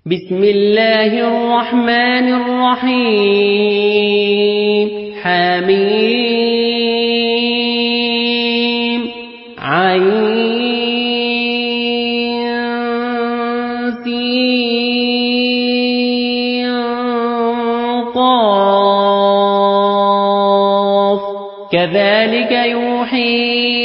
بسم الله الرحمن الرحيم حميم عين سين قاف كذلك يوحي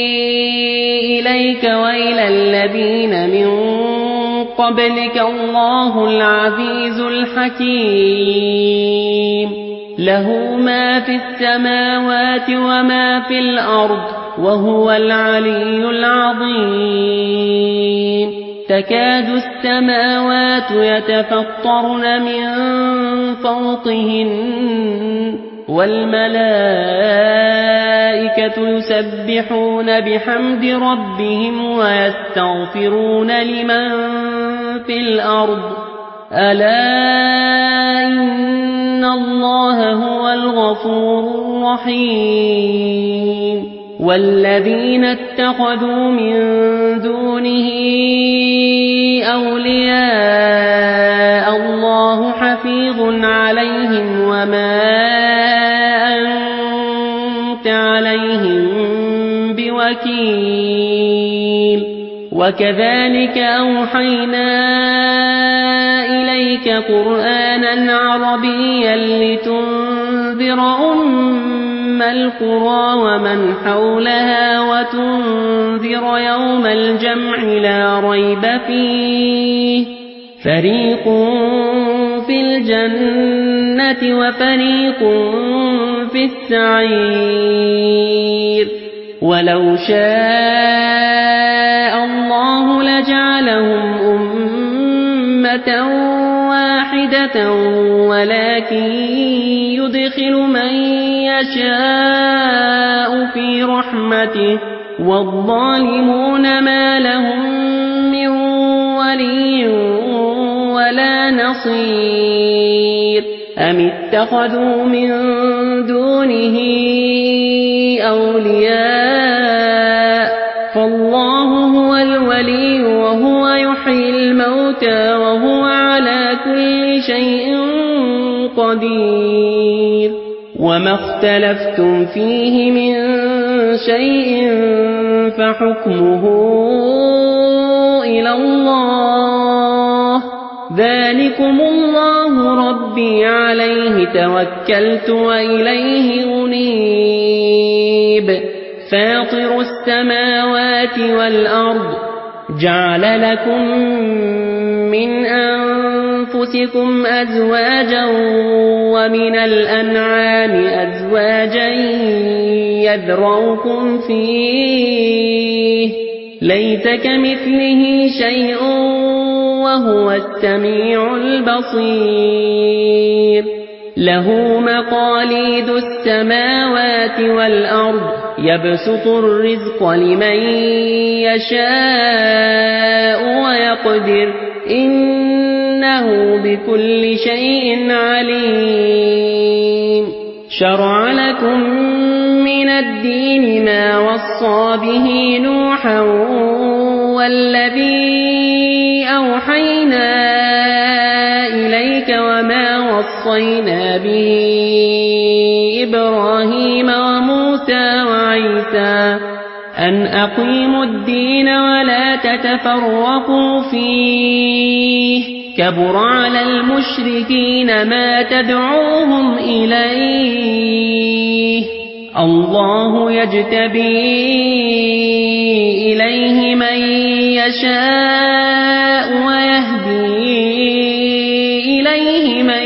إليك وإلى الذين من قبلك الله العزيز الحكيم له ما في السماوات وما في الأرض وهو العلي العظيم تكاد السماوات يتفطرن من فوقهن والملائكة يسبحون بحمد ربهم ويستغفرون لمن في الأرض ألا إن الله هو الغفور الرحيم والذين اتخذوا من دونه أولياء الله حفيظ عليهم وما أنت عليهم بوكيل وكذلك أوحينا إليك قرآنا عربيا لتنذر أم القرى ومن حولها وتنذر يوم الجمع لا ريب فيه فريق في الجنة وفريق في السعير ولو شاء الله لجعلهم أمة واحدة ولكن يدخل من يشاء في رحمته والظالمون ما لهم من ولي ولا نصير أم اتخذوا من دونه أولياء فالله هو الولي وهو يحيي الموتى وهو على كل شيء قدير وما اختلفتم فيه من شيء فحكمه إلى الله ذلكم الله ربي عليه توكلت وإليه أنيب فاطر السماوات والأرض جعل لكم من أنفسكم أزواجا ومن الأنعام أزواجا يذرؤكم فيه ليس كمثله شيء وهو السميع البصير له مقاليد السماوات والأرض يبسط الرزق لمن يشاء ويقدر إنه بكل شيء عليم شرع لكم من الدين ما وصى به نوحا والذي أوحينا إليك وما وصينا به إبراهيم وموسى وعيسى أن أقيموا الدين ولا تتفرقوا فيه كبر على المشركين ما تدعوهم إليه الله يجتبي إليه من يشاء ويهدي إليه من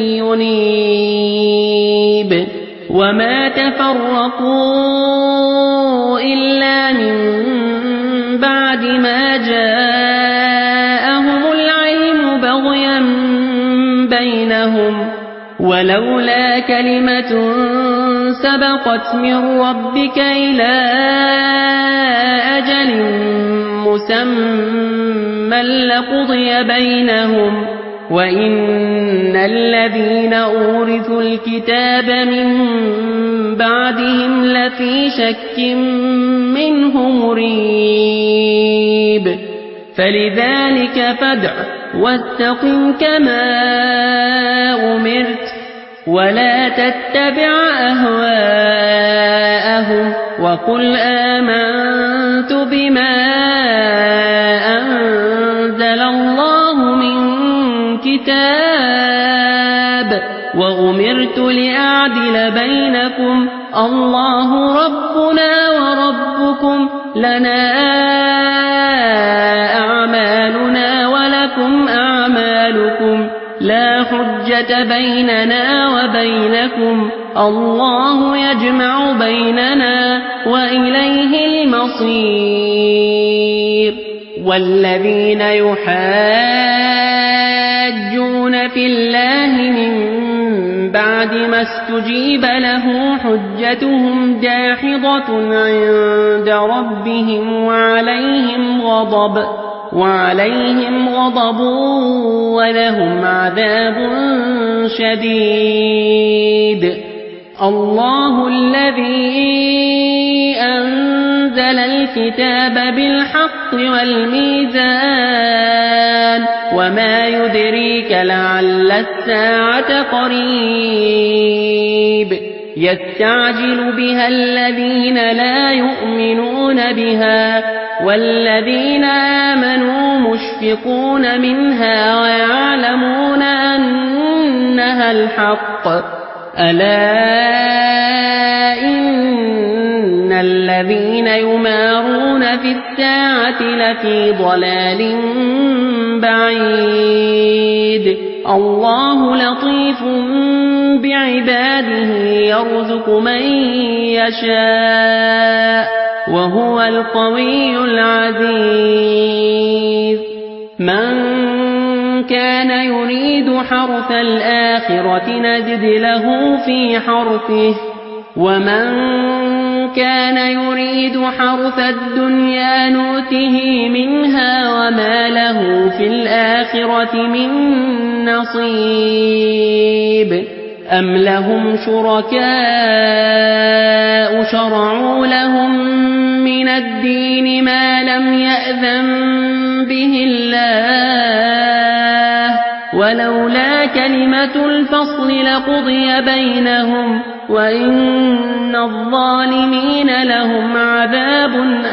ينيب وما تفرقوا إلا من بعد ما جاءهم العلم بغيا بينهم ولولا كلمة سبقت من ربك إلى أجل مسمى لقضي بينهم وإن الذين أورثوا الكتاب من بعدهم لفي شك منه مريب فلذلك فادع واستقم كما أمرت ولا تتبع أهواءهم وقل آمنت بما أنزل الله من كتاب وأمرت لأعدل بينكم الله ربنا وربكم لنا أعمالنا ولكم أعمالكم لا حجة بيننا وبينكم الله يجمع بيننا وإليه المصير والذين يحاجون في الله من بعد ما استجيب له حجتهم داحضة عند ربهم وعليهم غضب ولهم عذاب شديد الله الذي أنزل الكتاب بالحق والميزان وما يدريك لعل الساعة قريب يستعجل بها الذين لا يؤمنون بها والذين آمنوا مشفقون منها ويعلمون أنها الحق ألا إن الذين يمارون في الساعة لفي ضلال بعيد الله لطيف بعباده يرزق من يشاء وهو القوي العزيز من كان يريد حرث الآخرة نزد له في حرثه ومن كان يريد حرث الدنيا نؤته منها وما له في الآخرة من نصيب أم لهم شركاء شرعوا لهم من الدين ما لم يأذن به الله ولولا كلمة الفصل لقضي بينهم وإن الظالمين لهم عذاب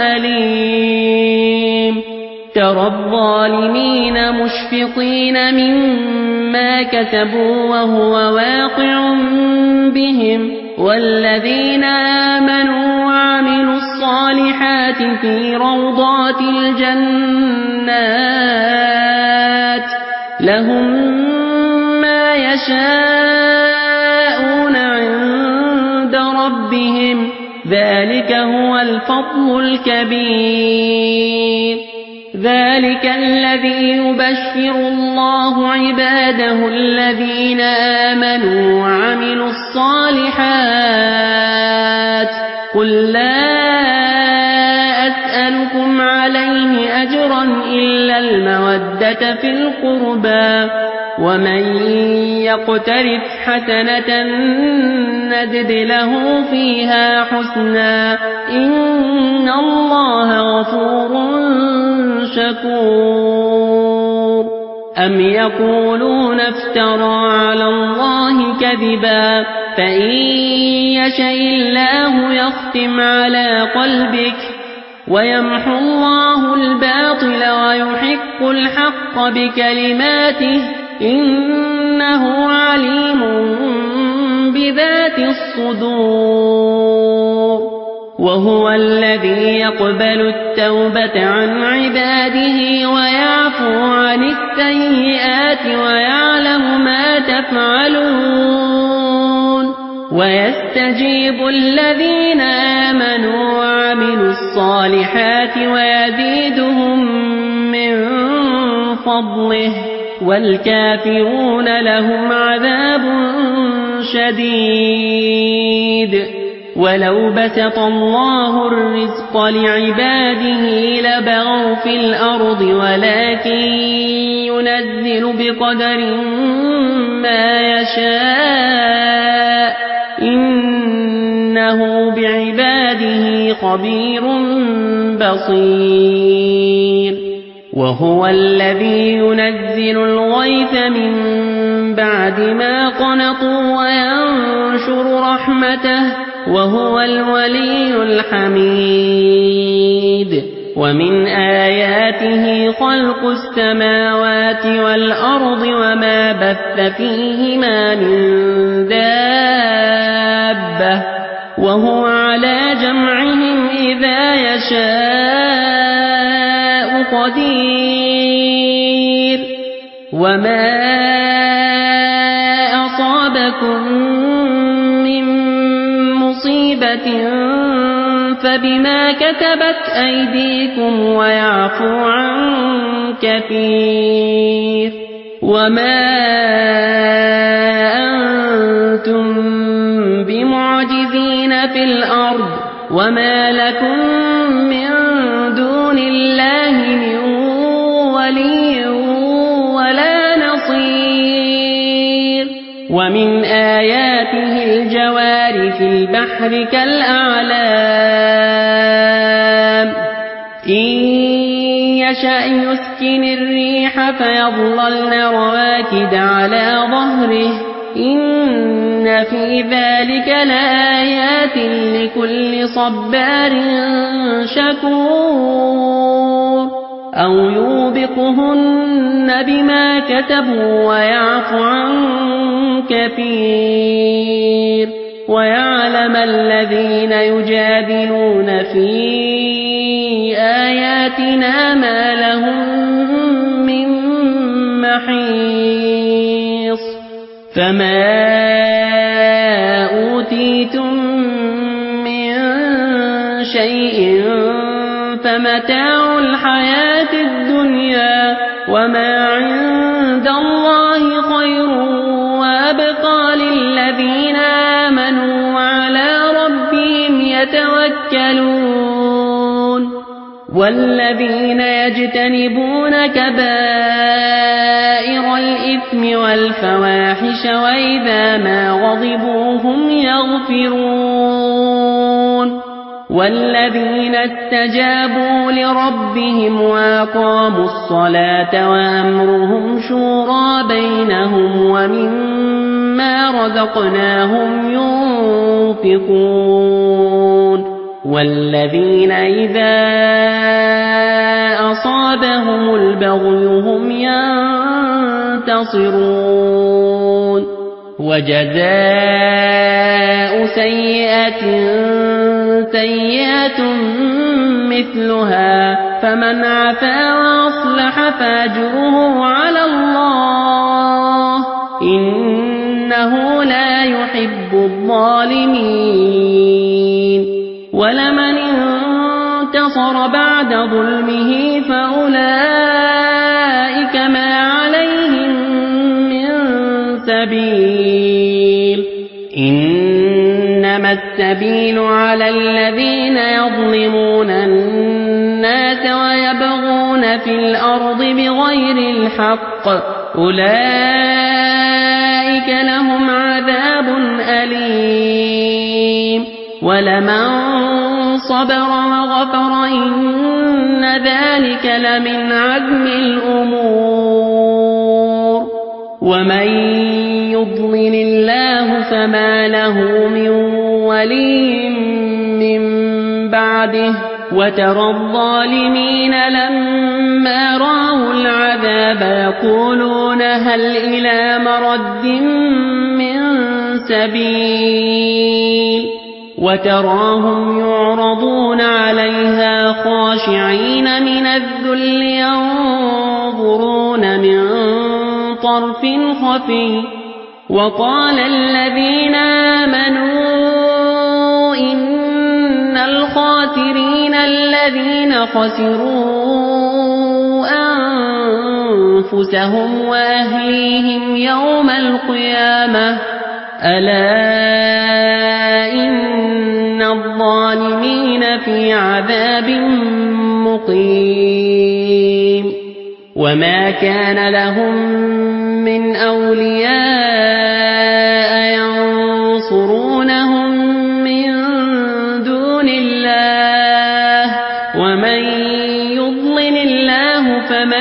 أليم ترى الظالمين مشفقين مما كسبوا وهو واقع بهم والذين آمنوا وعملوا الصالحات في روضات الجنات لهم ما يشاءون عند ربهم ذلك هو الفضل الكبير ذلك الذي يبشر الله عباده الذين آمنوا وعملوا الصالحات قل لا أسألكم عليه أجرا إلا المودة في القربى ومن يقترف حسنة نزد له فيها حسنا إن الله غفور شكور أم يقولون افترى على الله كذبا فإن يشاء الله يختم على قلبك ويمحو الله الباطل ويحق الحق بكلماته إنه عليم بذات الصدور وهو الذي يقبل التوبة عن عباده ويعفو عن السيئات ويعلم ما تفعلون ويستجيب الذين آمنوا وعملوا الصالحات ويزيدهم من فضله والكافرون لهم عذاب شديد ولو بسط الله الرزق لعباده لبغوا في الأرض ولكن ينزل بقدر ما يشاء إنه بعباده خبير بصير وهو الذي ينزل الغيث من بعد ما قنطوا وينشر رحمته وهو الولي الحميد ومن آياته خلق السماوات والأرض وما بث فيهما من دابة وهو على جمعهم إذا يشاء قدير وما أصابكم من مصيبة فبما كتبت أيديكم ويعفو عن كثير وما أنتم بمعجزين في الأرض وما لكم من دون الله من ولي ولا نصير ومن آياته الجوار في البحر كالأعلام إن يشأ يسكن الريح فيظللن رواكد على ظهره إن في ذلك لآيات لكل صبار شكور أو يوبقهن بما كتبوا ويعفو عن كثير ويعلم الذين يجادلون في آياتنا ما لهم من محيص فما أوتيتم من شيء فمتاع الحياة الدنيا وما عند الله خير وأبقى للذين آمنوا وعلى ربهم يتوكلون والذين يجتنبون كبائر الإثم والفواحش وإذا ما غضبوا هم يغفرون والذين استجابوا لربهم وأقاموا الصلاة وأمرهم شورى بينهم ومما رزقناهم ينفقون والذين إذا أصابهم البغي هم ينتصرون وجزاء سيئة سيئة مثلها فمن عفا وأصلح فأجره على الله إنه لا يحب الظالمين ولمن انتصر بعد ظلمه فأولئك ما عليهم من سبيل إنما السبيل على الذين يظلمون الناس ويبغون في الأرض بغير الحق أولئك لهم عذاب أليم ولمن صبر وغفر إن ذلك لمن عزم الأمور ومن يضلل الله فما له من ولي من بعده وترى الظالمين لما رأوا العذاب يقولون هل إلى مرد من سبيل وتراهم يعرضون عليها خاشعين من الذل ينظرون من طرف خفي وقال الذين آمنوا إن الخاسرين الذين خسروا أنفسهم وأهليهم يوم القيامة ألا إن الظالمين في عذاب مقيم وما كان لهم من أولياء ينصرونهم من دون الله ومن يضلل الله فما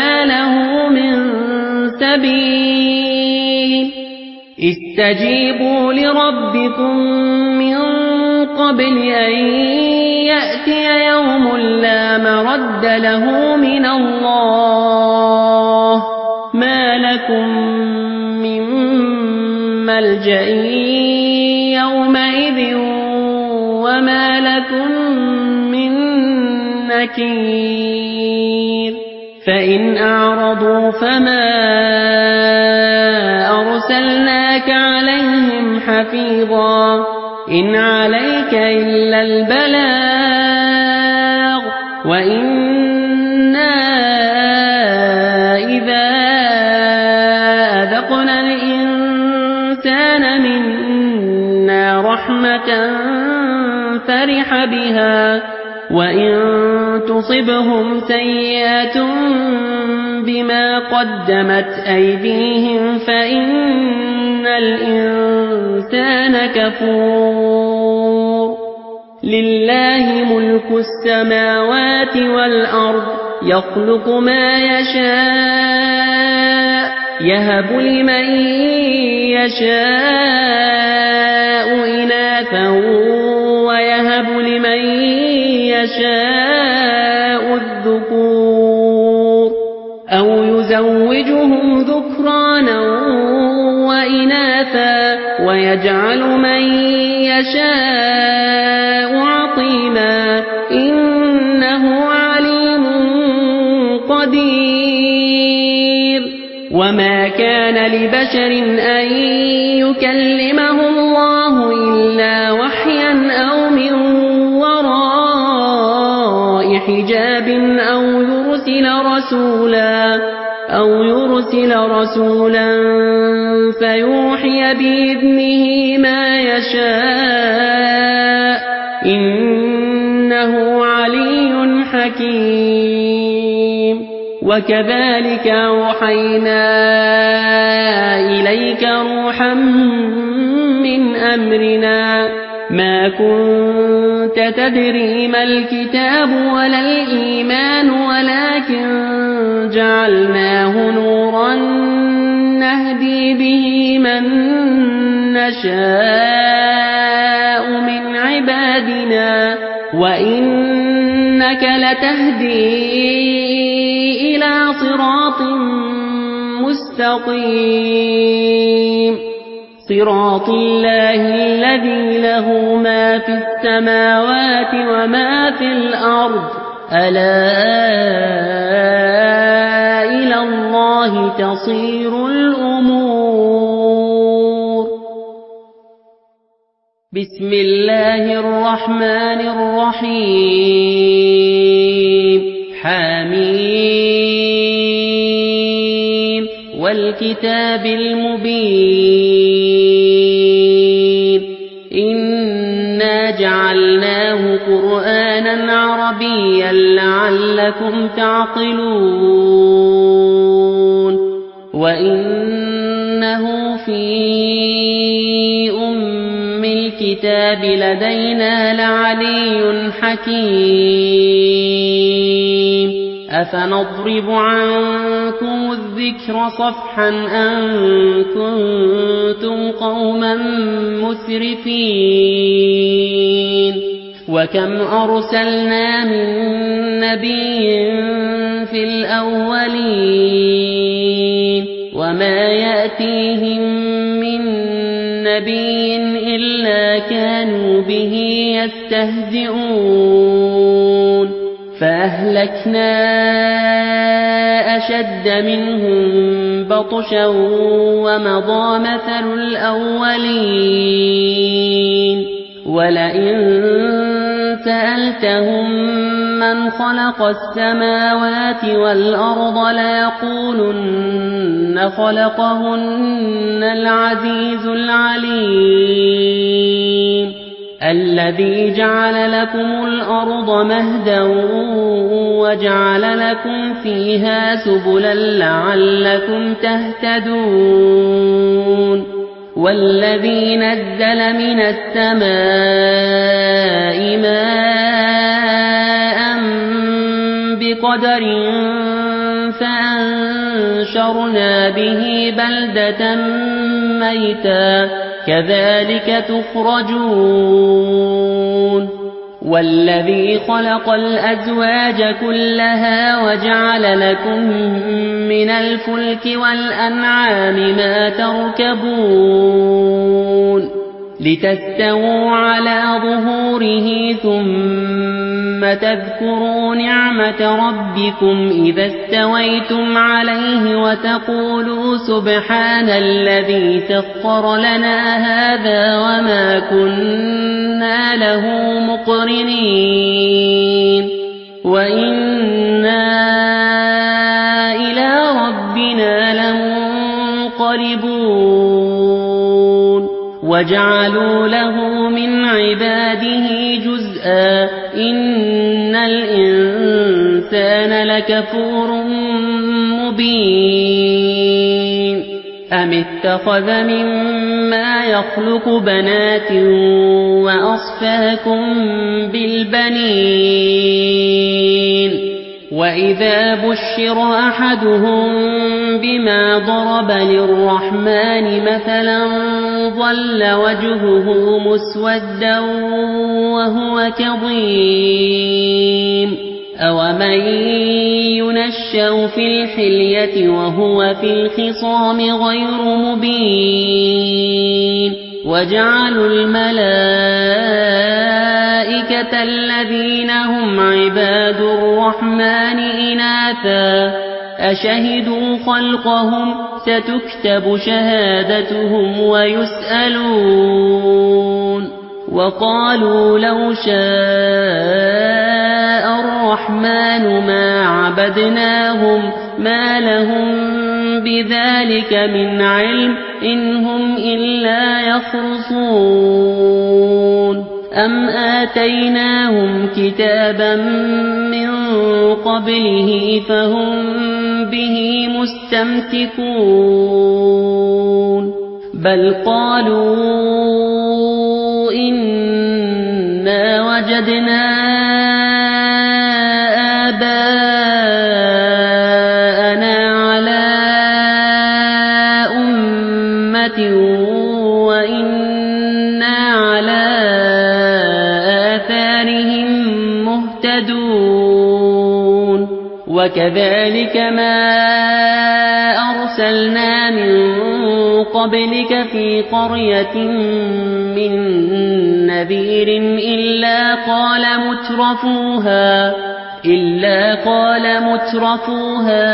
السبيل استجيبوا لربكم من قبل أن يأتي يوم لا مرد له من الله ما لكم من ملجأ يومئذ وما لكم من نكير فإن أعرضوا فما أرسلناك عليهم حفيظا إن عليك إلا البلاغ وإنا إذا أذقنا الإنسان منا رحمة فرح بها وإن تصبهم سيئة بما قدمت أيديهم فإن الإنسان كفور لله ملك السماوات والأرض يخلق ما يشاء يهب لمن يشاء إناثا ويهب لمن يشاء الذكور أو يزوجهم ذكرانا وإناثا ويجعل من يشاء عقيما إنه عليم قدير وما كان لبشر أن يكلمه الله إلا وحيا أو من وراء حجاب أو يرسل رسولا فيوحي بإذنه ما يشاء إنه علي حكيم وكذلك أوحينا إليك روحا من أمرنا ما كنت تدري ما الكتاب ولا الإيمان ولكن جعلناه نورا نهدي به من نشاء من عبادنا وإنك لتهدي إلى صراط مستقيم صراط الله الذي له ما في السماوات وما في الأرض ألا إلى الله تصير الأمور بسم الله الرحمن الرحيم حميم والكتاب المبين إنا جعلناه قرآنا عربيا لعلكم تعقلون وإنه في أم الكتاب لدينا لعلي حكيم أفنضرب عنكم الذكر صفحا أن كنتم قوما مسرفين وكم أرسلنا من نبي في الأولين وما يأتيهم من نبي إلا كانوا به يستهزئون فأهلكنا أشد منهم بطشا ومضى مثل الأولين ولئن سألتهم من خلق السماوات والأرض ليقولن خلقهن العزيز العليم الذي جعل لكم الأرض مهدا وجعل لكم فيها سبلا لعلكم تهتدون والذي نزل من السماء ماء بقدر فأنشرنا به بلدة ميتا كذلك تخرجون والذي خلق الأزواج كلها وجعل لكم من الفلك والأنعام ما تركبون لتستووا على ظهوره ثم تذكروا نعمة ربكم إذا استويتم عليه وتقولوا سبحان الذي سخر لنا هذا وما كنا له مقرنين وإنا إلى ربنا لمنقلبون وجعلوا له من عباده جزءا إن الإنسان لكفور مبين أم اتخذ مما يخلق بنات وأصفاكم بالبنين وإذا بشر أحدهم بما ضرب للرحمن مثلا ظل وجهه مسودا وهو كظيم أومن ينشأ في الحلية وهو في الخصام غير مبين وجعلوا الملائكة الذين هم عباد الرحمن إناثا أشهدوا خلقهم ستكتب شهادتهم ويسألون وقالوا لو شاء الرحمن ما عبدناهم ما لهم بذلك من علم إن هم إلا يخرصون أم آتيناهم كتابا من قبله فهم به مستمسكون بل قالوا إنا وجدنا آباءنا على أمة وإنا على آثارهم مهتدون وكذلك ما أرسلنا من قبلك في قرية من نذير إلا قال مترفوها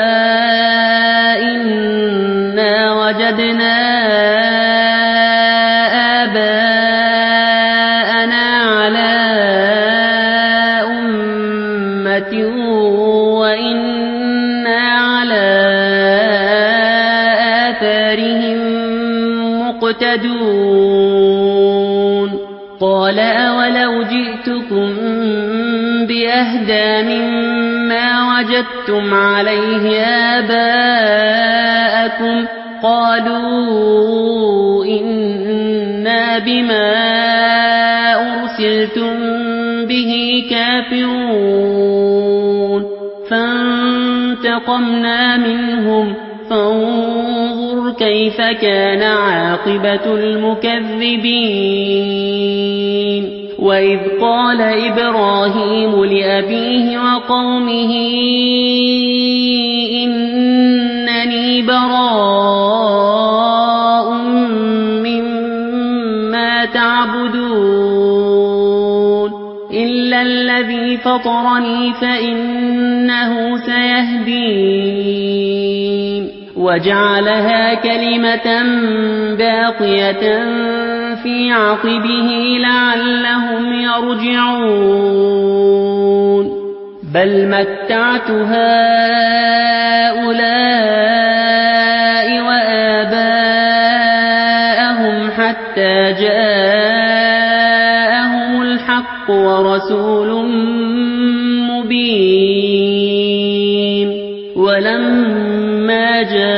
إنا وجدنا آباءنا على أمة وإنا على آثارهم مقتدون قال أولو جئتكم بأهدى مما وجدتم عليه آباءكم قالوا إنا بما أرسلتم به كافرون فانتقمنا منهم فانظر كيف كان عاقبة المكذبين وإذ قال إبراهيم لأبيه وقومه إنني براء مما تعبدون إلا الذي فطرني فإنه سيهدين وجعلها كلمة باقية في عقبه لعلهم يرجعون بل متعت هؤلاء وآباءهم حتى جاءهم الحق ورسول مبين ولما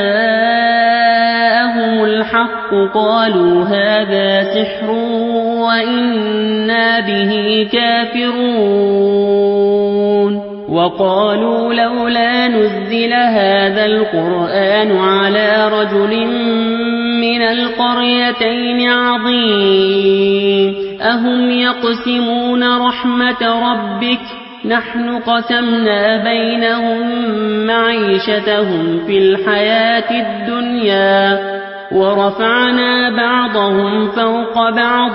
جاءهم الحق قالوا هذا سحر وإنا به كافرون وقالوا لولا نزل هذا القرآن على رجل من القريتين عظيم أهم يقسمون رحمة ربك نحن قسمنا بينهم معيشتهم في الحياة الدنيا ورفعنا بعضهم فوق بعض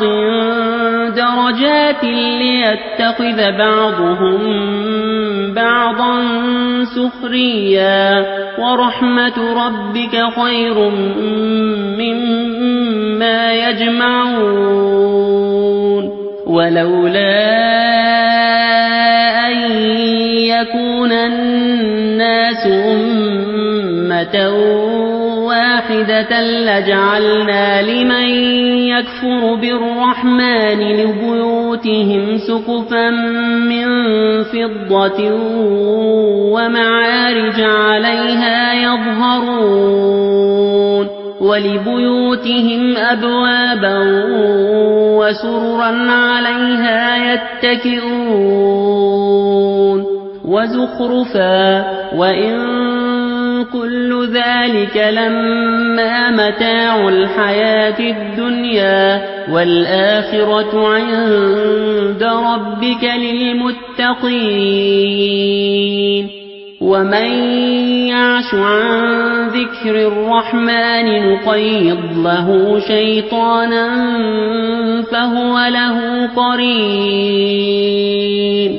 درجات ليتخذ بعضهم بعضا سخريا ورحمة ربك خير مما يجمعون ولولا أن يكون الناس أمة واحدة لجعلنا لمن يكفر بالرحمن لبيوتهم سقفا من فضة ومعارج عليها يظهرون ولبيوتهم أبوابا وسررا عليها يتكئون وزخرفا وإن كل ذلك لما متاع الحياة الدنيا والآخرة عند ربك للمتقين ومن يعش عن ذكر الرحمن نقيض له شيطانا فهو له قرين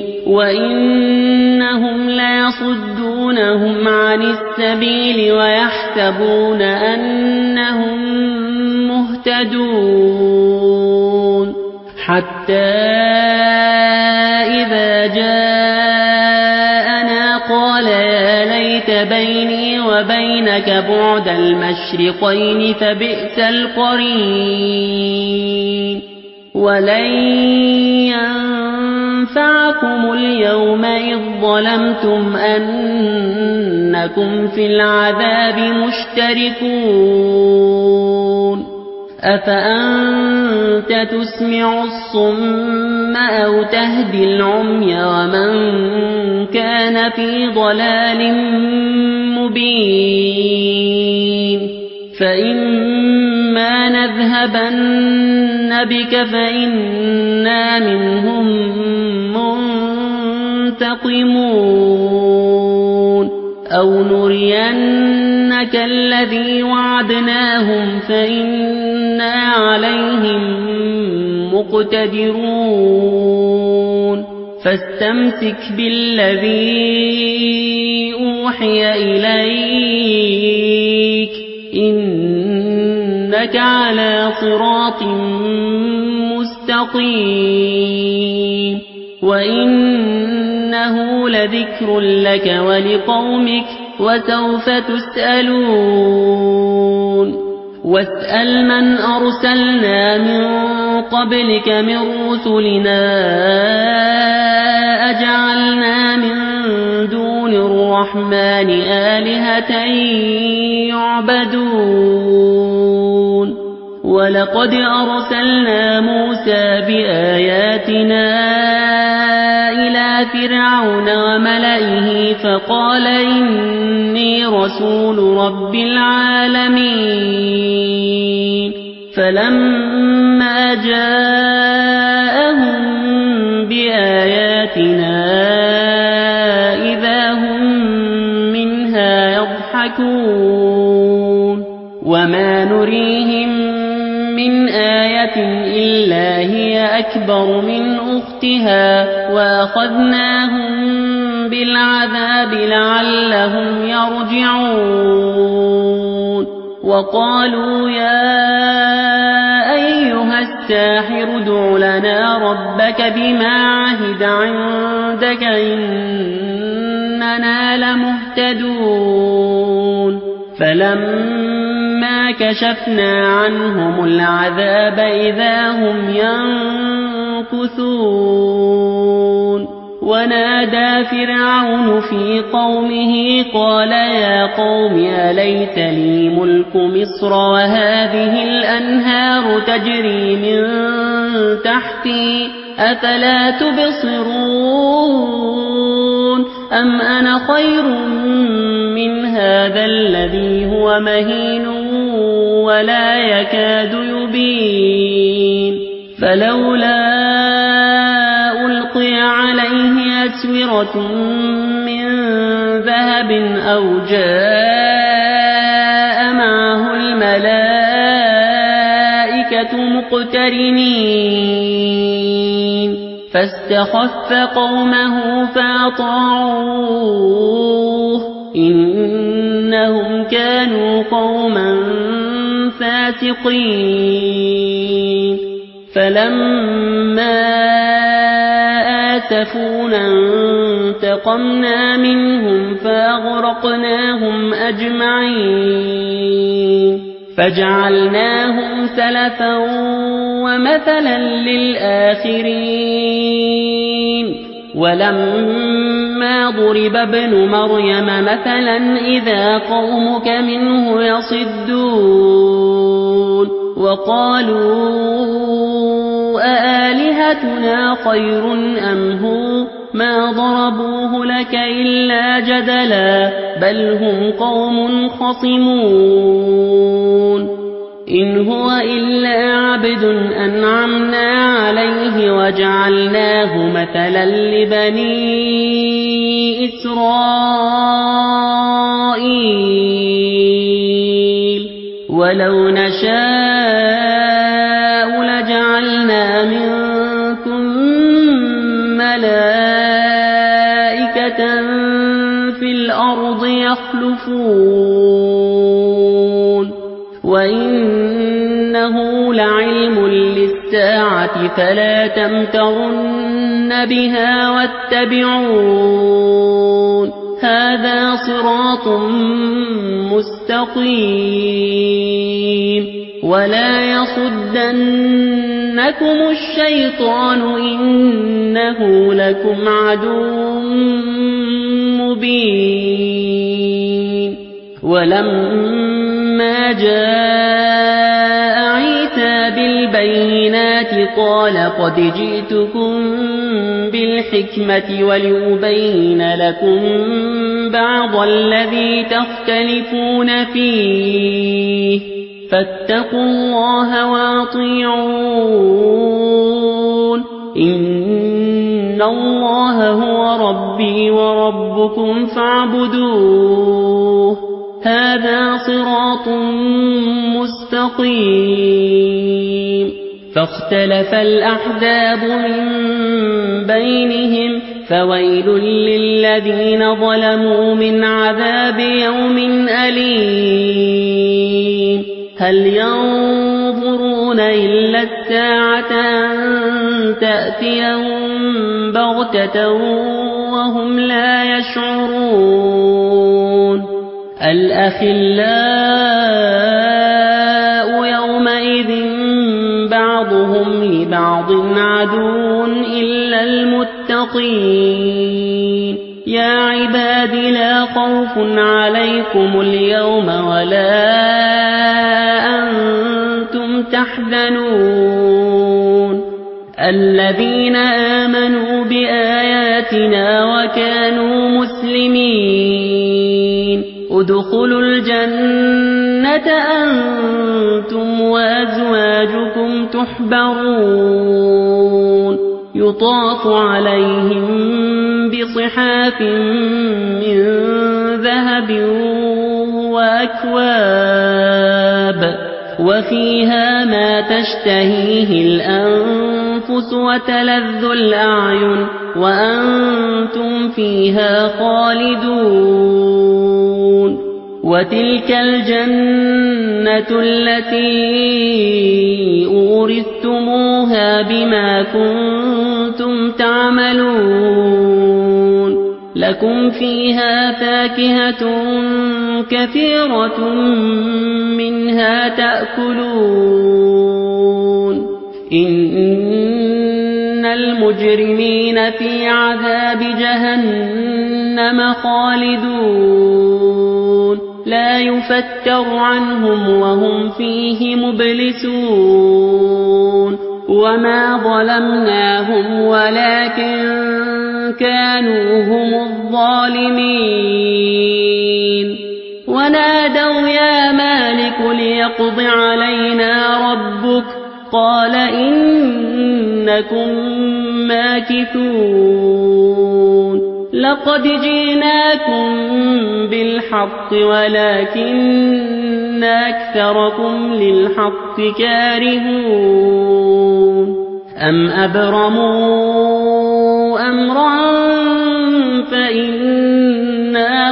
وإنهم ليصدونهم عن السبيل ويحسبون أنهم مهتدون حتى إذا جاءنا قال يا ليت بيني وبينك بعد المشرقين فبئس القرين ولن ينفعكم اليوم إذ ظلمتم أنكم في العذاب مشتركون أفأنت تسمع الصم أو تهدي العمي ومن كان في ضلال مبين فإما نذهبن بك فإنا منهم منتقمون أو نرينك الذي وعدناهم فإنا عليهم مقتدرون فاستمسك بالذي أوحي إليك إنك على صراط مستقيم وإنه لذكر لك ولقومك وسوف تسألون واسأل من أرسلنا من قبلك من رسلنا أجعلنا من دون الرحمن آلهة يعبدون ولقد أرسلنا موسى بآياتنا إلى فرعون وملئه فقال إني رسول رب العالمين فلما جاءهم بآياتنا إذا هم منها يضحكون وما نريهم من آية إلا هي أكبر من أختها وأخذناهم بالعذاب لعلهم يرجعون وقالوا يا أيها الساحر ادع لنا ربك بما عهد عندك إننا لمهتدون فلما كشفنا عنهم العذاب إذا هم ينكثون ونادى فرعون في قومه قال يا قوم أليس لي ملك مصر وهذه الأنهار تجري من تحتي أفلا تبصرون أم أنا خير من هذا الذي هو مهين ولا يكاد يبين فلولا ألقي عليه أسورة من ذهب أو جاء معه الملائكة مقترنين فاستخف قومه فأطاعوه إنهم كانوا قوما فاسقين فلما آسفونا انتقمنا منهم فأغرقناهم أجمعين فجعلناهم سلفا ومثلا للآخرين ولما ضرب ابن مريم مثلا إذا قومك منه يصدون وقالوا أآلهتنا خير أم هو ما ضربوه لك إلا جدلا بل هم قوم خصمون إن هو إلا عبد أنعمنا عليه وجعلناه مثلا لبني إسرائيل ولو نشاء لجعلنا منكم ملائكة في الأرض يخلفون وإنه لعلم للساعة فلا تمترن بها واتبعون هذا صراط مستقيم ولا يصدنكم الشيطان إنه لكم عدو مبين ولما جاء عيسى بالبينات قال قد جئتكم بالحكمة ولأبين لكم بعض الذي تختلفون فيه فاتقوا الله وأطيعون إن الله هو ربي وربكم فاعبدوه هذا صراط مستقيم فاختلف الأحزاب من بينهم فويل للذين ظلموا من عذاب يوم أليم هل ينظرون إلا الساعة أن تأتيهم بغتة وهم لا يشعرون الأخلاء يومئذ بعضهم لبعض عدو إلا المتقين يا عباد لا خوف عليكم اليوم ولا أنتم تحزنون الذين آمنوا بآياتنا وكانوا مسلمين ادخلوا الجنة أنتم وأزواجكم تحبرون يطاف عليهم بصحاف من ذهب وأكواب وفيها ما تشتهيه الأنفس وتلذ الأعين وأنتم فيها خالدون وتلك الجنة التي أورثتموها بما كنتم تعملون لكم فيها فاكهة كثيرة منها تأكلون إن المجرمين في عذاب جهنم خالدون لا يفتر عنهم وهم فيه مبلسون وما ظلمناهم ولكن كانوا هم الظالمين ونادوا يا مالك ليقض علينا ربك قال إنكم ماكثون لقد جئناكم بالحق ولكن أكثركم للحق كارهون أم أبرموا أمرا فإنا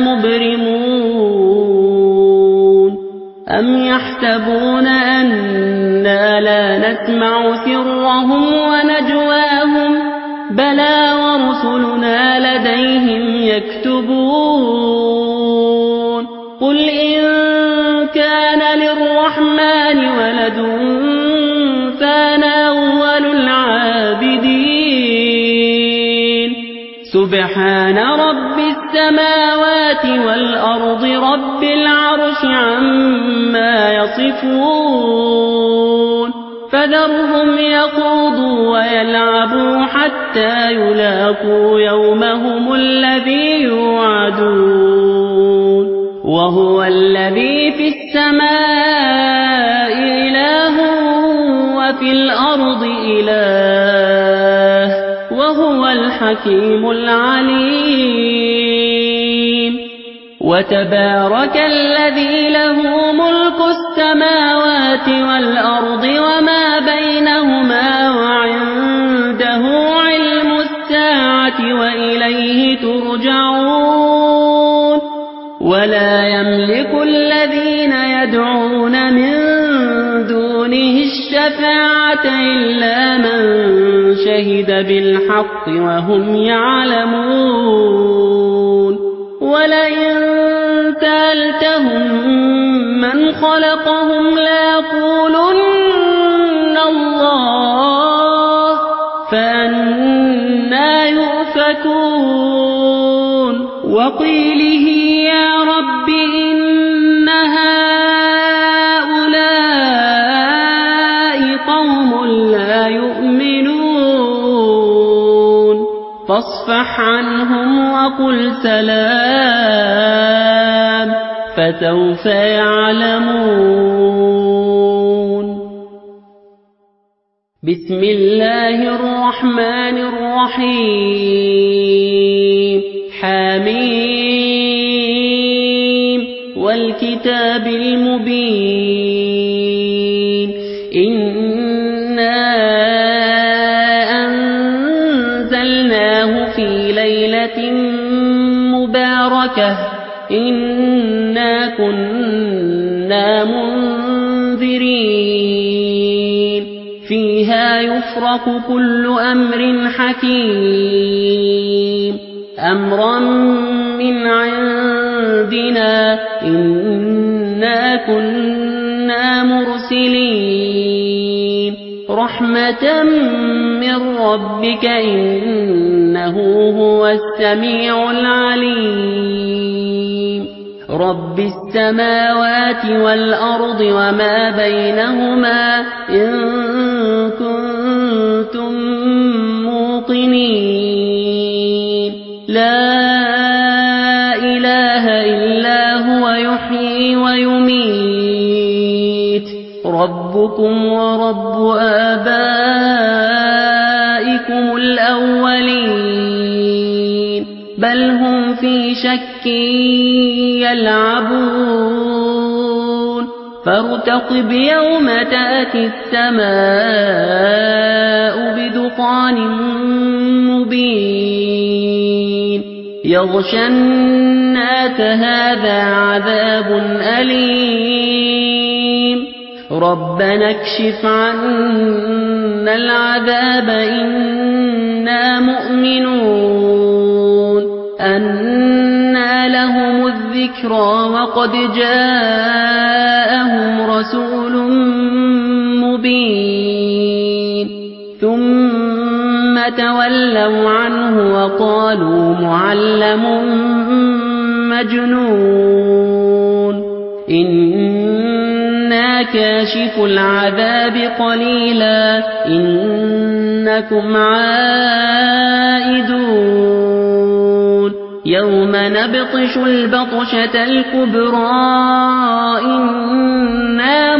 مبرمون أم يحسبون أنا لا نسمع سرهم ونجواهم بلى ورسلنا لديهم يكتبون قل إن كان للرحمن ولد فأنا أول العابدين سبحان رب السماوات والأرض رب العرش عما يصفون فذرهم يخوضوا ويلعبوا حتى يلاقوا يومهم الذي يوعدون وهو الذي في السماء إله وفي الأرض إله وهو الحكيم العليم وتبارك الذي له ملك السماوات والأرض وما بينهما وعنده علم الساعة وإليه ترجعون ولا يملك الذين يدعون من دونه الشفاعة إلا من شهد بالحق وهم يعلمون ولئن سألتهم من خلقهم ليقولن الله فأنى يؤفكون وقيله يا رب إن هؤلاء قوم لا يؤمنون فاصفح عنهم وقل سلام فسوف يعلمون بسم الله الرحمن الرحيم حميم والكتاب المبين إنا أنزلناه في ليلة مباركة إنا كنا منذرين فيها يفرق كل أمر حكيم أمرا من عندنا إنا كنا مرسلين رحمة من ربك إنه هو السميع العليم رب السماوات والأرض وما بينهما إن كنتم موقنين لا إله إلا هو يحيي ويميت ربكم ورب آبائكم الأولين بل هم في شك يلعبون فارتقب يوم تأتي السماء بدخان مبين يغشى الناس هذا عذاب أليم ربنا اكشف عنا العذاب إنا مؤمنون أنى لهم الذكرى وقد جاءهم رسول مبين ثم تولوا عنه وقالوا معلم مجنون إنا كاشف العذاب قليلا إنكم عائدون يوم نبطش البطشة الكبرى إنا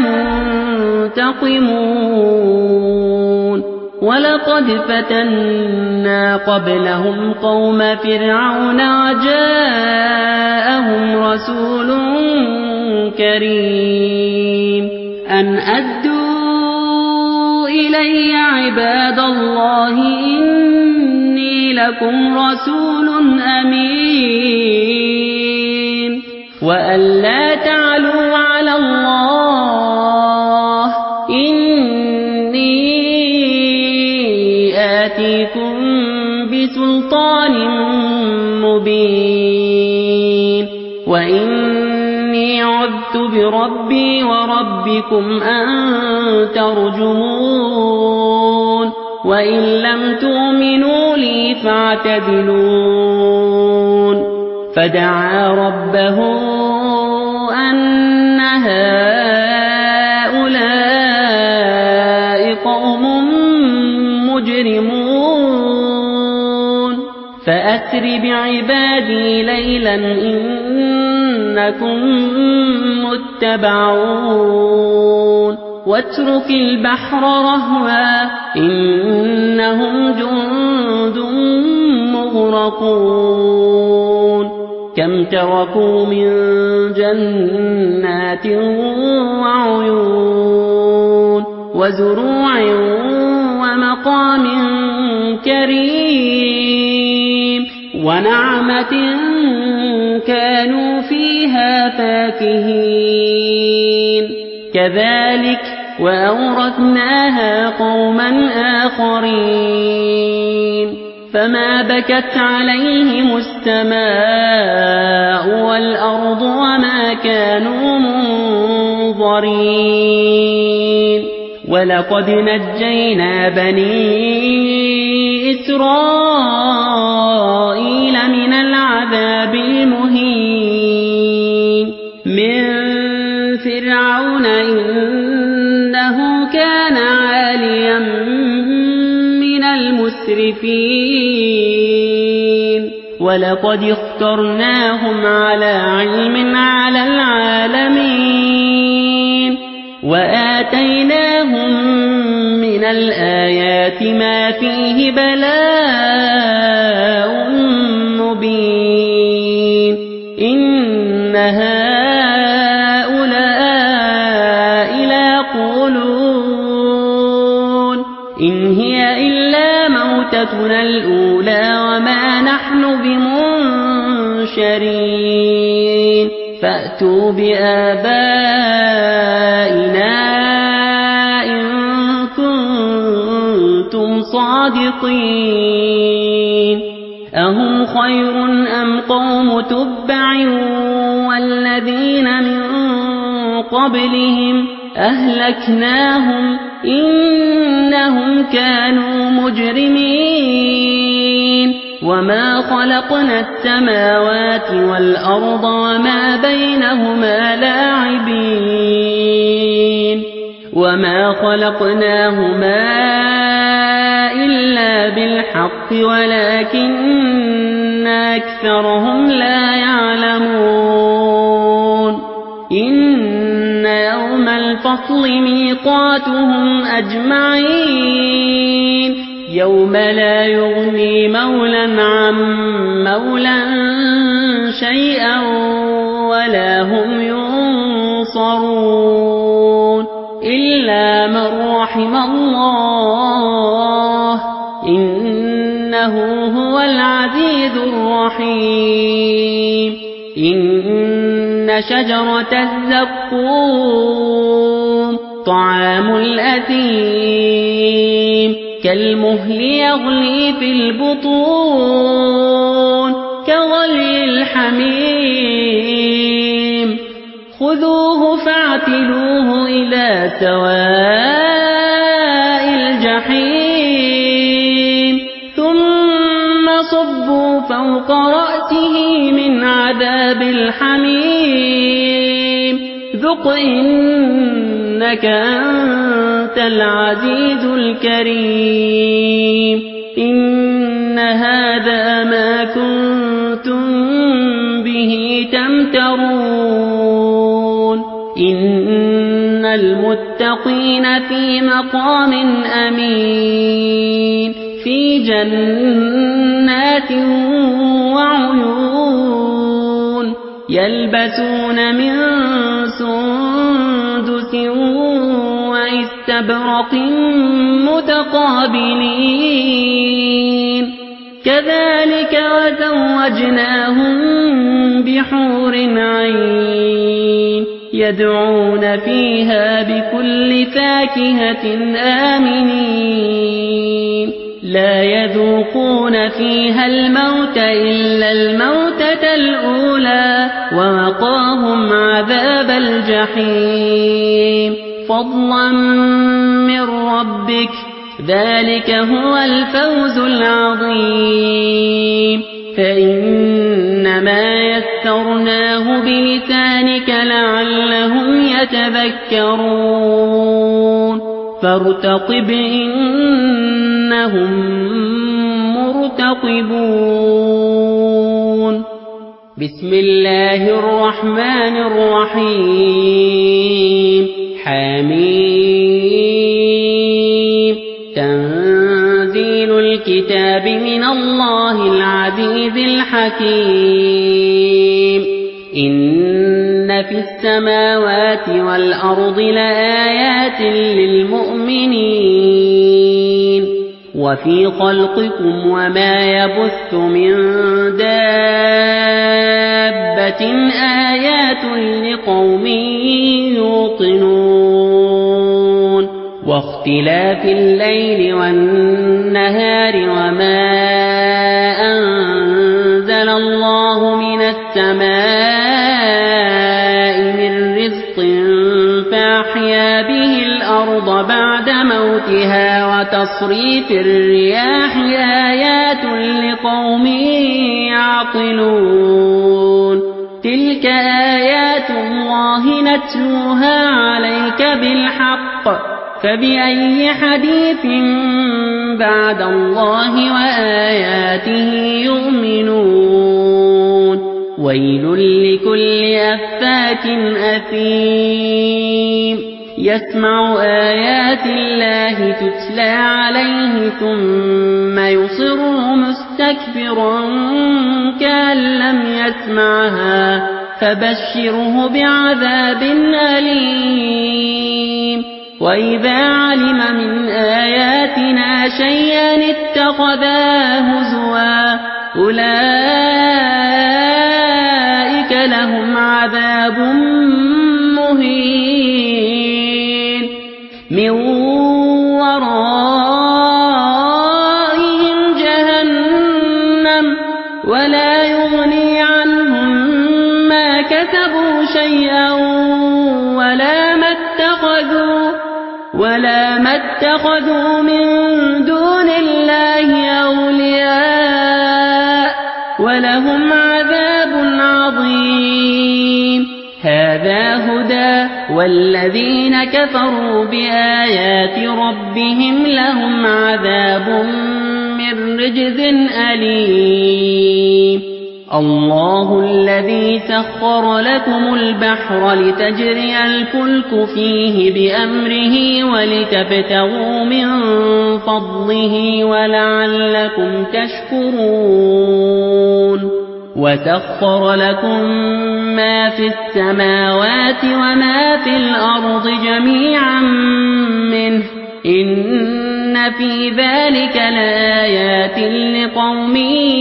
منتقمون ولقد فتنا قبلهم قوم فرعون وجاءهم رسول كريم أن أدوا إلي عباد الله إني لكم رسول أمين وأن لا تعلوا على الله إني آتيكم بسلطان مبين وإني عذت بربي وربكم أن ترجمون وإن لم تؤمنوا لي فاعتزلون فدعا ربه أن هؤلاء قوم مجرمون فأسر بعبادي ليلا إنكم متبعون واترك البحر رهوا إنهم جند مغرقون كم تركوا من جنات وعيون وزروع ومقام كريم ونعمة كانوا فيها فاكهين كذلك وأورثناها قوما آخرين فما بكت عليهم السماء والأرض وما كانوا منظرين ولقد نجينا بني إسرائيل من العذاب المهين من فرعون إنه كان عاليا من المسرفين ولقد اخترناهم على علم على العالمين وآتيناهم من الآيات ما فيه بلاء مبين إن هؤلاء ليقولون إن هي إلا موتتنا الأولى وما نحن بمنشرين فأتوا بآبائنا إن كنتم صادقين أهم خير أم قوم تبع والذين من قبلهم أهلكناهم إنهم كانوا مجرمين وما خلقنا السماوات والأرض وما بينهما لاعبين وما خلقناهما إلا بالحق ولكن أكثرهم لا يعلمون إن يوم الفصل ميقاتهم أجمعين يوم لا يغني مولا عن مولا شيئا ولا هم ينصرون إلا من رحم الله إنه هو العزيز الرحيم إن شجرة الزقوم طعام الأثيم كالمهل يغلي في البطون كغلي الحميم خذوه فاعتلوه إلى سواء الجحيم ثم صبوا فوق رأسه من عذاب الحميم ذق إنك إنك أنت العزيز الكريم إن هذا ما كنتم به تمترون إن المتقين في مقام أمين في جنات وعيون يلبسون من سندس واستبرق متقابلين كذلك وزوجناهم بحور عين يدعون فيها بكل فاكهة آمنين لا يذوقون فيها الموت إلا الموتة الأولى ووقاهم عذاب الجحيم فضلا من ربك ذلك هو الفوز العظيم فإنما يسرناه بلسانك لعلهم يتذكرون فارتقب إنهم مرتقبون بسم الله الرحمن الرحيم حميم تنزيل الكتاب من الله العزيز الحكيم إن في السماوات والأرض لآيات للمؤمنين وفي خلقكم وما يبث من دابة آيات لقوم يوقنون واختلاف الليل والنهار وما أنزل الله من السماء من رزق فأحيا به الأرض بعد موتها وتصريف الرياح آيات لقوم يعقلون تلك آيات الله نتلوها عليك بالحق فبأي حديث بعد الله وآياته يؤمنون ويل لكل أفاك أثيم يسمع آيات الله تتلى عليه ثم يصر مستكبرا كأن لم يسمعها فبشره بعذاب أليم وإذا علم من آياتنا شيئا اتخذاه هزوا أولئك لهم عذاب مهين من ورائهم جهنم ولا يغني عنهم ما كسبوا شيئا ولا ما اتخذوا من دون الله أولياء ولهم عذاب عظيم هذا هدى والذين كفروا بآيات ربهم لهم عذاب من رجز أليم الله الذي سخر لكم البحر لتجري الفلك فيه بأمره ولتبتغوا من فضله ولعلكم تشكرون وسخر لكم ما في السماوات وما في الأرض جميعا منه إن في ذلك لآيات لقوم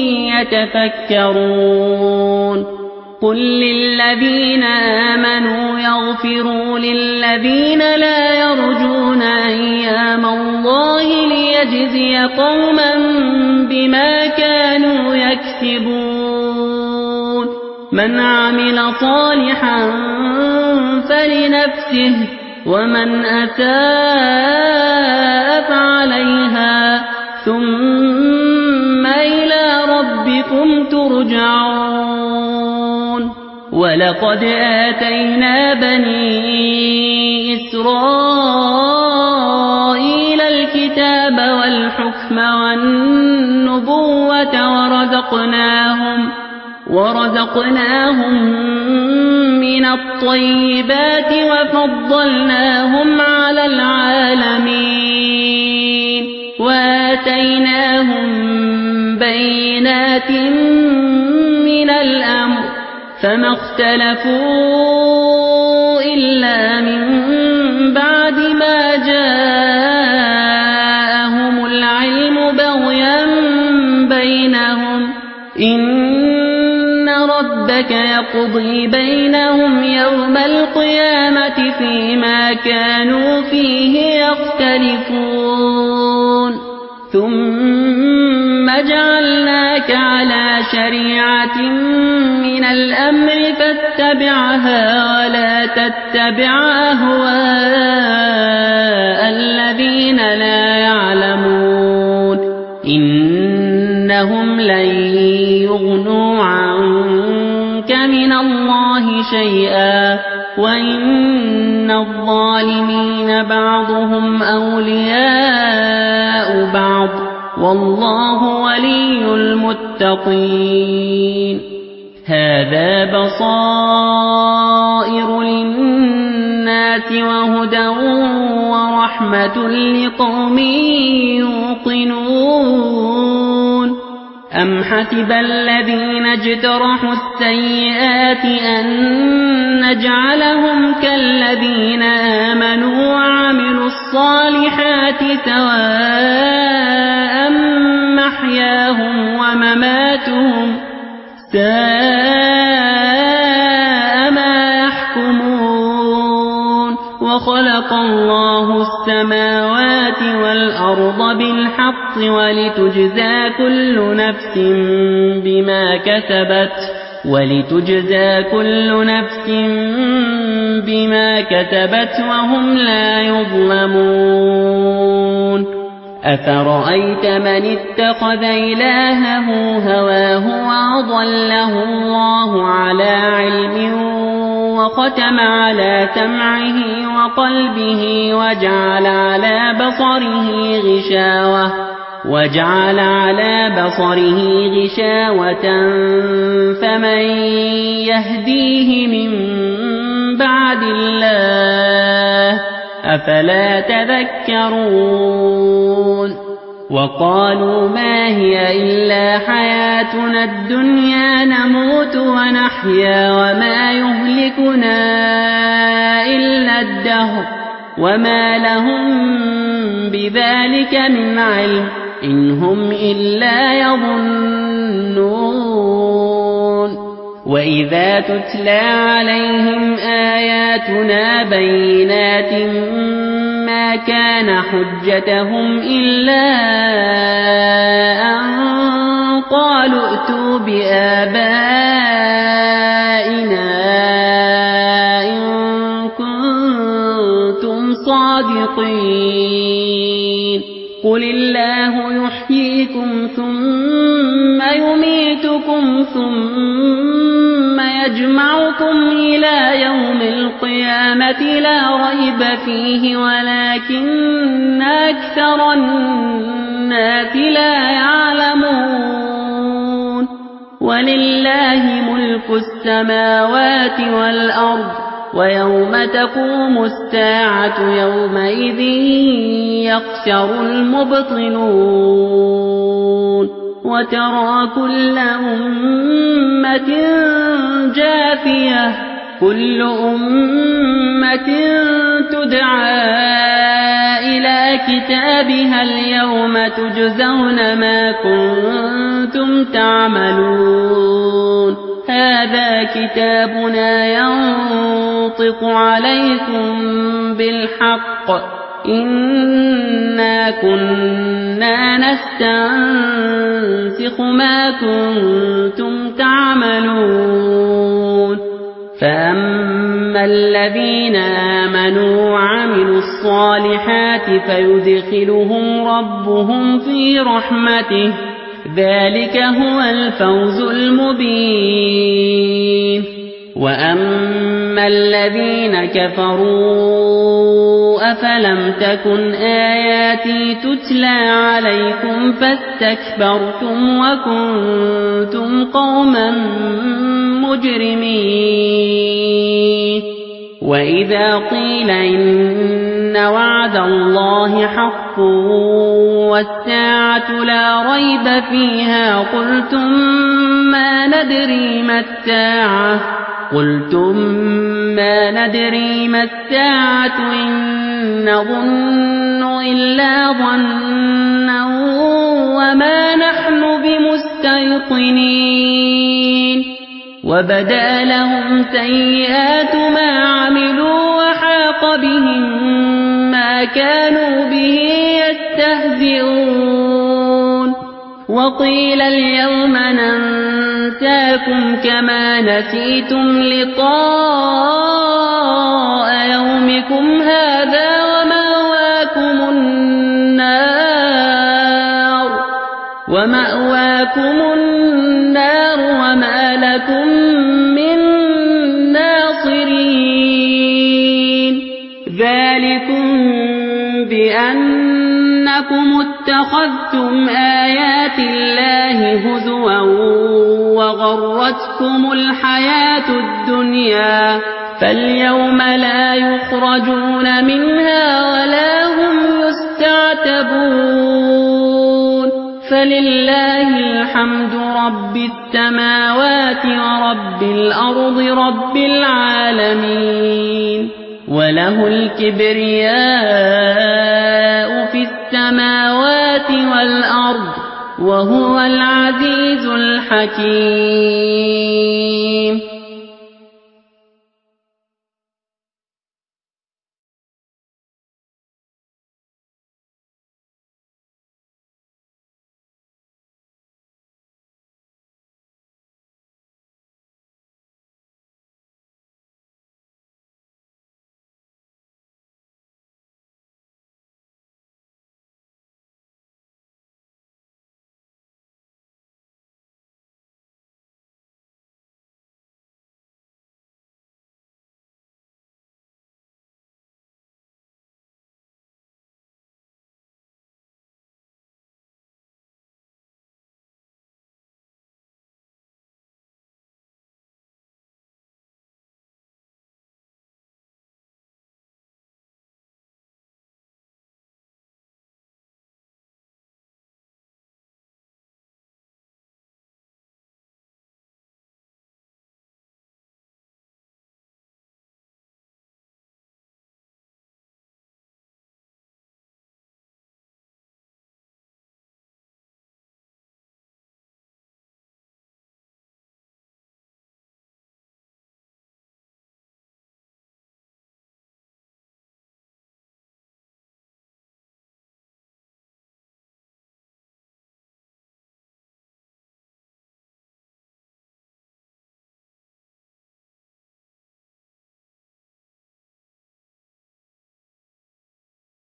يتفكرون قل للذين آمنوا يغفروا للذين لا يرجون أيام الله ليجزي قوما بما كانوا يكسبون من عمل صالحا فلنفسه ومن أساء فعليها ثم إلى ربكم ترجعون ولقد آتينا بني إسرائيل إسرائيل الكتاب والحكم والنبوة ورزقناهم من الطيبات وفضلناهم على العالمين وآتيناهم بينات من الأمر فما اختلفوا إلا من بعد ما جاءهم العلم بغيا بينهم إن ربك يقضي بينهم يوم القيامة فيما كانوا فيه يختلفون ثم جعلناك على شريعة من الأمر فاتبعها ولا تتبع أهواء الذين لا يعلمون إنهم لن يغنوا عنك من الله شيئا وإن الظالمين بعضهم أولياء بعض والله ولي المتقين هذا بصائر للناس وهدى ورحمة لقوم يوقنون أم حسب الذين اجترحوا السيئات أن نجعلهم كالذين آمنوا وعملوا الصالحات سواء محياهم ومماتهم ساء ما يحكمون وخلق الله السماوات والأرض بالحق ولتجزى كل نفس بما كسبت وهم لا يظلمون أفرأيت من اتخذ إلهه هواه وأضله الله على علم وختم على سمعه وقلبه وجعل على بصره غشاوة فمن يهديه من بعد الله أفلا تذكرون وقالوا ما هي إلا حياتنا الدنيا نموت ونحيا وما يهلكنا إلا الدهر وما لهم بذلك من علم إن هم إلا يظنون وإذا تتلى عليهم آياتنا بينات ما كان حجتهم إلا أن قالوا ائتوا بآبائنا إن كنتم صادقين قل الله يحييكم ثم يميتكم ثم يجمعكم إلى يوم القيامة لا ريب فيه ولكن أكثر الناس لا يعلمون ولله ملك السماوات والأرض ويوم تقوم الساعة يومئذ يخسر المبطلون وترى كل أمة جاثية كل أمة تدعى إلى كتابها اليوم تجزون ما كنتم تعملون هذا كتابنا ينطق عليكم بالحق إنا كنا نستنسخ ما كنتم تعملون فأما الذين آمنوا وعملوا الصالحات فيدخلهم ربهم في رحمته ذلك هو الفوز المبين وأما الذين كفروا أفلم تكن آياتي تتلى عليكم فاستكبرتم وكنتم قوما مجرمين وإذا قيل إن وعد الله حق والساعة لا ريب فيها قلتم ما ندري ما الساعة إن نظن إلا ظنا وما نحن بمستيقنين وبدا لهم سيئات ما عملوا وحاق بهم ما كانوا به يستهزئون وقيل اليوم ننساكم كما نسيتم لقاء يومكم هذا ومأواكم النار وما لكم من ناصرين ذلكم بأنكم اتخذتم آيات الله هزوا وغرتكم الحياة الدنيا فاليوم لا يخرجون منها ولا هم يستعتبون فلله الحمد رب السماوات ورب الأرض رب العالمين وله الكبرياء في السماوات والأرض وهو العزيز الحكيم